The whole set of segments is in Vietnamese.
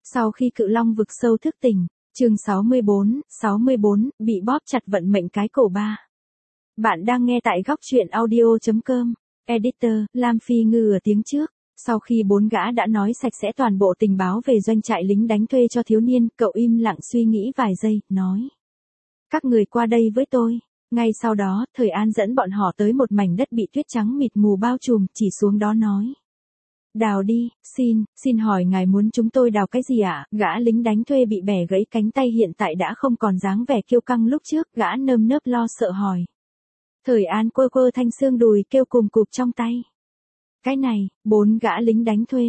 Sau khi cự long vực sâu thức tỉnh, chương 64, bị bóp chặt vận mệnh cái cổ ba. Bạn đang nghe tại góc truyện audio.com, editor, Lam Phi Ngư ở tiếng trước. Sau khi bốn gã đã nói sạch sẽ toàn bộ tình báo về doanh trại lính đánh thuê cho thiếu niên, cậu im lặng suy nghĩ vài giây, nói. Các người qua đây với tôi. Ngay sau đó, Thời An dẫn bọn họ tới một mảnh đất bị tuyết trắng mịt mù bao trùm, chỉ xuống đó nói. Đào đi, xin hỏi ngài muốn chúng tôi đào cái gì ạ? Gã lính đánh thuê bị bẻ gãy cánh tay hiện tại đã không còn dáng vẻ kiêu căng lúc trước, gã nơm nớp lo sợ hỏi. Thời An quơ thanh xương đùi kêu cùm cụp trong tay. Cái này, bốn gã lính đánh thuê,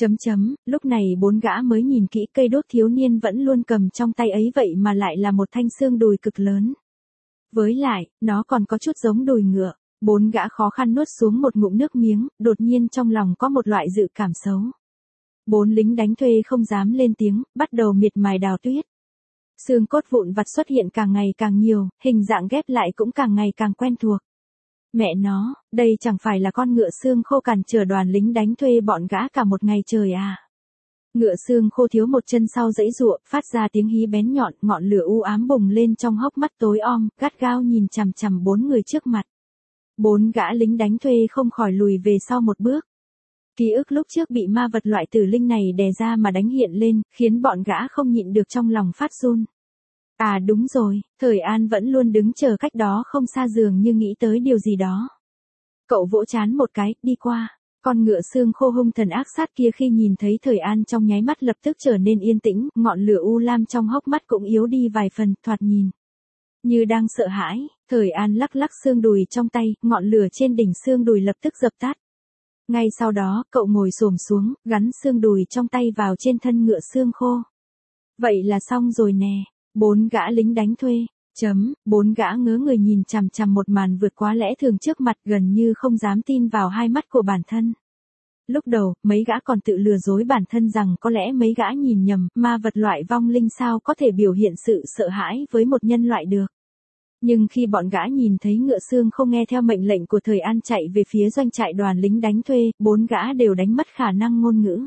lúc này bốn gã mới nhìn kỹ cây đốt thiếu niên vẫn luôn cầm trong tay ấy vậy mà lại là một thanh xương đùi cực lớn. Với lại, nó còn có chút giống đùi ngựa. Bốn gã khó khăn nuốt xuống một ngụm nước miếng, đột nhiên trong lòng có một loại dự cảm xấu. Bốn lính đánh thuê không dám lên tiếng, bắt đầu miệt mài đào tuyết. Xương cốt vụn vặt xuất hiện càng ngày càng nhiều, hình dạng ghép lại cũng càng ngày càng quen thuộc. Mẹ nó, đây chẳng phải là con ngựa xương khô cản trở đoàn lính đánh thuê bọn gã cả một ngày trời à. Ngựa xương khô thiếu một chân sau dãy giụa, phát ra tiếng hí bén nhọn, ngọn lửa u ám bùng lên trong hốc mắt tối om, gắt gao nhìn chằm chằm bốn người trước mặt. Bốn gã lính đánh thuê không khỏi lùi về sau một bước. Ký ức lúc trước bị ma vật loại tử linh này đè ra mà đánh hiện lên, khiến bọn gã không nhịn được trong lòng phát run. À đúng rồi, Thời An vẫn luôn đứng chờ cách đó không xa giường như nghĩ tới điều gì đó. Cậu vỗ trán một cái, đi qua. Con ngựa xương khô hung thần ác sát kia khi nhìn thấy Thời An trong nháy mắt lập tức trở nên yên tĩnh, ngọn lửa u lam trong hốc mắt cũng yếu đi vài phần, thoạt nhìn. Như đang sợ hãi, Thời An lắc xương đùi trong tay, ngọn lửa trên đỉnh xương đùi lập tức dập tắt. Ngay sau đó, cậu ngồi xổm xuống, gắn xương đùi trong tay vào trên thân ngựa xương khô. Vậy là xong rồi nè, bốn gã lính đánh thuê, bốn gã ngớ người nhìn chằm chằm một màn vượt quá lẽ thường trước mặt gần như không dám tin vào hai mắt của bản thân. Lúc đầu, mấy gã còn tự lừa dối bản thân rằng có lẽ mấy gã nhìn nhầm, ma vật loại vong linh sao có thể biểu hiện sự sợ hãi với một nhân loại được. Nhưng khi bọn gã nhìn thấy ngựa xương không nghe theo mệnh lệnh của Thời An chạy về phía doanh trại đoàn lính đánh thuê, bốn gã đều đánh mất khả năng ngôn ngữ.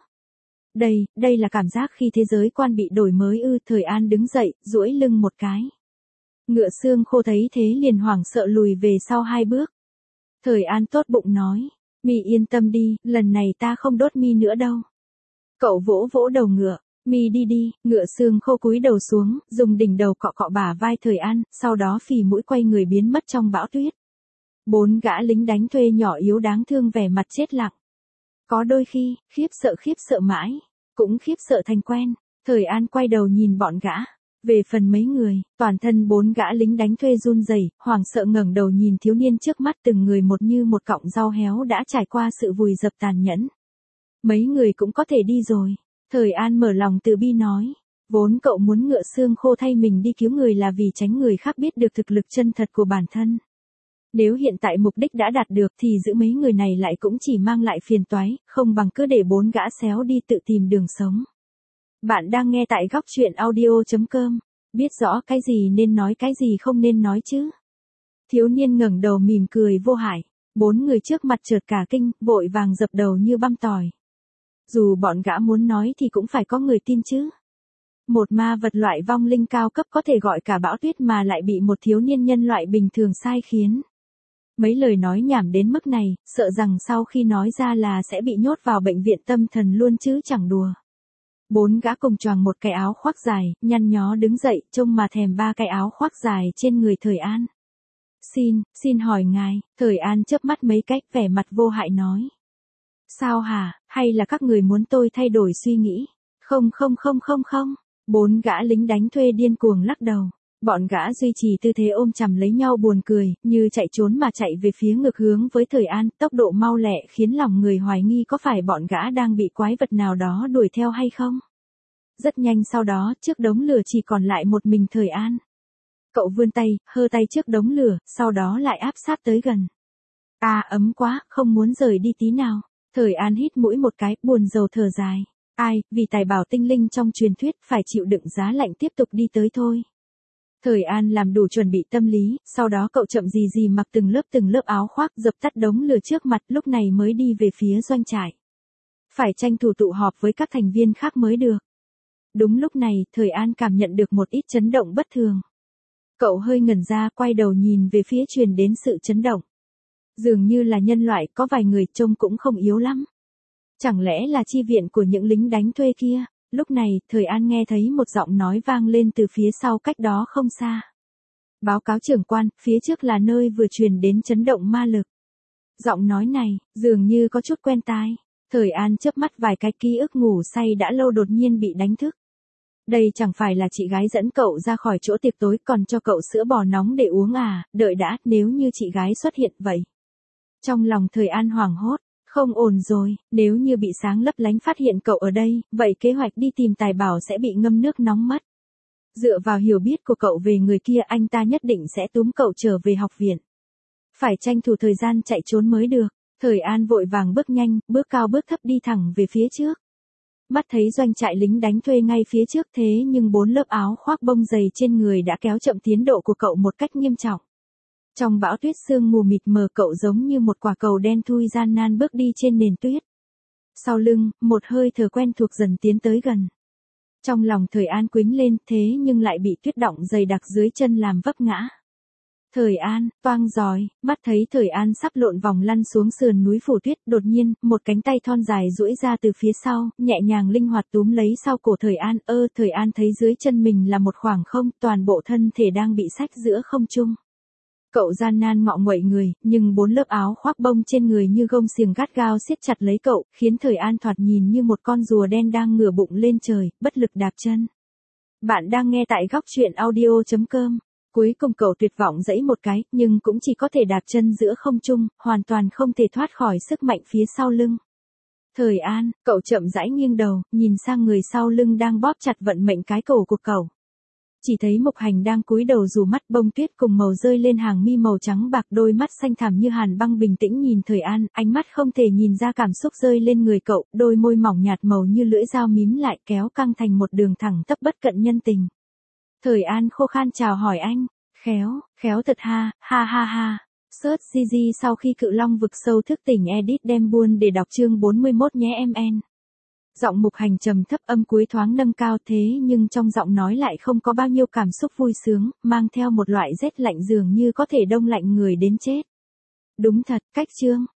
Đây là cảm giác khi thế giới quan bị đổi mới ư? Thời An đứng dậy, duỗi lưng một cái. Ngựa xương khô thấy thế liền hoảng sợ lùi về sau hai bước. Thời An tốt bụng nói, mi yên tâm đi, lần này ta không đốt mi nữa đâu. Cậu vỗ đầu ngựa. Mi đi, ngựa xương khô cúi đầu xuống, dùng đỉnh đầu cọ bả vai Thời An, sau đó phì mũi quay người biến mất trong bão tuyết. Bốn gã lính đánh thuê nhỏ yếu đáng thương vẻ mặt chết lặng. Có đôi khi, khiếp sợ mãi, cũng khiếp sợ thành quen. Thời An quay đầu nhìn bọn gã. Về phần mấy người, toàn thân bốn gã lính đánh thuê run rẩy, hoảng sợ ngẩng đầu nhìn thiếu niên trước mắt từng người một như một cọng rau héo đã trải qua sự vùi dập tàn nhẫn. Mấy người cũng có thể đi rồi. Thời An mở lòng từ bi nói, vốn cậu muốn ngựa xương khô thay mình đi cứu người là vì tránh người khác biết được thực lực chân thật của bản thân. Nếu hiện tại mục đích đã đạt được thì giữ mấy người này lại cũng chỉ mang lại phiền toái, không bằng cứ để bốn gã xéo đi tự tìm đường sống. Bạn đang nghe tại góc truyện audio.com, biết rõ cái gì nên nói cái gì không nên nói chứ. Thiếu niên ngẩng đầu mỉm cười vô hại, bốn người trước mặt chợt cả kinh, vội vàng dập đầu như băm tỏi. Dù bọn gã muốn nói thì cũng phải có người tin chứ. Một ma vật loại vong linh cao cấp có thể gọi cả bão tuyết mà lại bị một thiếu niên nhân loại bình thường sai khiến. Mấy lời nói nhảm đến mức này, sợ rằng sau khi nói ra là sẽ bị nhốt vào bệnh viện tâm thần luôn chứ chẳng đùa. Bốn gã cùng choàng một cái áo khoác dài, nhăn nhó đứng dậy, trông mà thèm ba cái áo khoác dài trên người Thời An. Xin hỏi ngài, Thời An chớp mắt mấy cách vẻ mặt vô hại nói. Sao hả, hay là các người muốn tôi thay đổi suy nghĩ? Không. Bốn gã lính đánh thuê điên cuồng lắc đầu. Bọn gã duy trì tư thế ôm chầm lấy nhau buồn cười, như chạy trốn mà chạy về phía ngược hướng với Thời An, tốc độ mau lẹ khiến lòng người hoài nghi có phải bọn gã đang bị quái vật nào đó đuổi theo hay không. Rất nhanh sau đó, trước đống lửa chỉ còn lại một mình Thời An. Cậu vươn tay, hơ tay trước đống lửa, sau đó lại áp sát tới gần. À ấm quá, không muốn rời đi tí nào. Thời An hít mũi một cái, buồn rầu thở dài. Ai, vì tài bảo tinh linh trong truyền thuyết, phải chịu đựng giá lạnh tiếp tục đi tới thôi. Thời An làm đủ chuẩn bị tâm lý, sau đó cậu chậm gì mặc từng lớp áo khoác dập tắt đống lửa trước mặt, lúc này mới đi về phía doanh trại. Phải tranh thủ tụ họp với các thành viên khác mới được. Đúng lúc này, Thời An cảm nhận được một ít chấn động bất thường. Cậu hơi ngẩn ra, quay đầu nhìn về phía truyền đến sự chấn động. Dường như là nhân loại, có vài người trông cũng không yếu lắm. Chẳng lẽ là chi viện của những lính đánh thuê kia? Lúc này, Thời An nghe thấy một giọng nói vang lên từ phía sau cách đó không xa. Báo cáo trưởng quan, phía trước là nơi vừa truyền đến chấn động ma lực. Giọng nói này, dường như có chút quen tai. Thời An chớp mắt vài cái, ký ức ngủ say đã lâu đột nhiên bị đánh thức. Đây chẳng phải là chị gái dẫn cậu ra khỏi chỗ tiệc tối còn cho cậu sữa bò nóng để uống à, đợi đã, nếu như chị gái xuất hiện vậy. Trong lòng Thời An hoảng hốt, không ổn rồi, nếu như bị sáng lấp lánh phát hiện cậu ở đây, vậy kế hoạch đi tìm tài bảo sẽ bị ngâm nước nóng mất. Dựa vào hiểu biết của cậu về người kia, anh ta nhất định sẽ túm cậu trở về học viện. Phải tranh thủ thời gian chạy trốn mới được. Thời An vội vàng bước nhanh, bước cao bước thấp đi thẳng về phía trước. Mắt thấy doanh trại lính đánh thuê ngay phía trước, thế nhưng 4 lớp áo khoác bông dày trên người đã kéo chậm tiến độ của cậu một cách nghiêm trọng. Trong bão tuyết sương mù mịt mờ, cậu giống như một quả cầu đen thui gian nan bước đi trên nền tuyết. Sau lưng, một hơi thở quen thuộc dần tiến tới gần. Trong lòng Thời An quĩnh lên, thế nhưng lại bị tuyết đọng dày đặc dưới chân làm vấp ngã. Thời An, toang giỏi, mắt thấy Thời An sắp lộn vòng lăn xuống sườn núi phủ tuyết, đột nhiên, một cánh tay thon dài duỗi ra từ phía sau, nhẹ nhàng linh hoạt túm lấy sau cổ Thời An. Thời An thấy dưới chân mình là một khoảng không, toàn bộ thân thể đang bị xách giữa không trung. Cậu gian nan ngọ nguậy người, nhưng 4 lớp áo khoác bông trên người như gông xiềng gắt gao siết chặt lấy cậu, khiến Thời An thoạt nhìn như một con rùa đen đang ngửa bụng lên trời, bất lực đạp chân. Bạn đang nghe tại góc truyện audio.com. Cuối cùng cậu tuyệt vọng giãy một cái, nhưng cũng chỉ có thể đạp chân giữa không trung, hoàn toàn không thể thoát khỏi sức mạnh phía sau lưng. Thời An, cậu chậm rãi nghiêng đầu, nhìn sang người sau lưng đang bóp chặt vận mệnh cái cổ của cậu. Chỉ thấy Mục Hành đang cúi đầu dù mắt, bông tuyết cùng màu rơi lên hàng mi màu trắng bạc, đôi mắt xanh thẳm như hàn băng bình tĩnh nhìn Thời An, ánh mắt không thể nhìn ra cảm xúc rơi lên người cậu, đôi môi mỏng nhạt màu như lưỡi dao mím lại kéo căng thành một đường thẳng tắp bất cận nhân tình. Thời An khô khan chào hỏi anh, khéo thật ha, ha ha ha. Search GG sau khi Cự Long vực sâu thức tỉnh edit đem buôn để đọc chương 41 nhé mn. Giọng Mục Hành trầm thấp, âm cuối thoáng nâng cao, thế nhưng trong giọng nói lại không có bao nhiêu cảm xúc vui sướng, mang theo một loại rét lạnh dường như có thể đông lạnh người đến chết. Đúng thật, cách chương,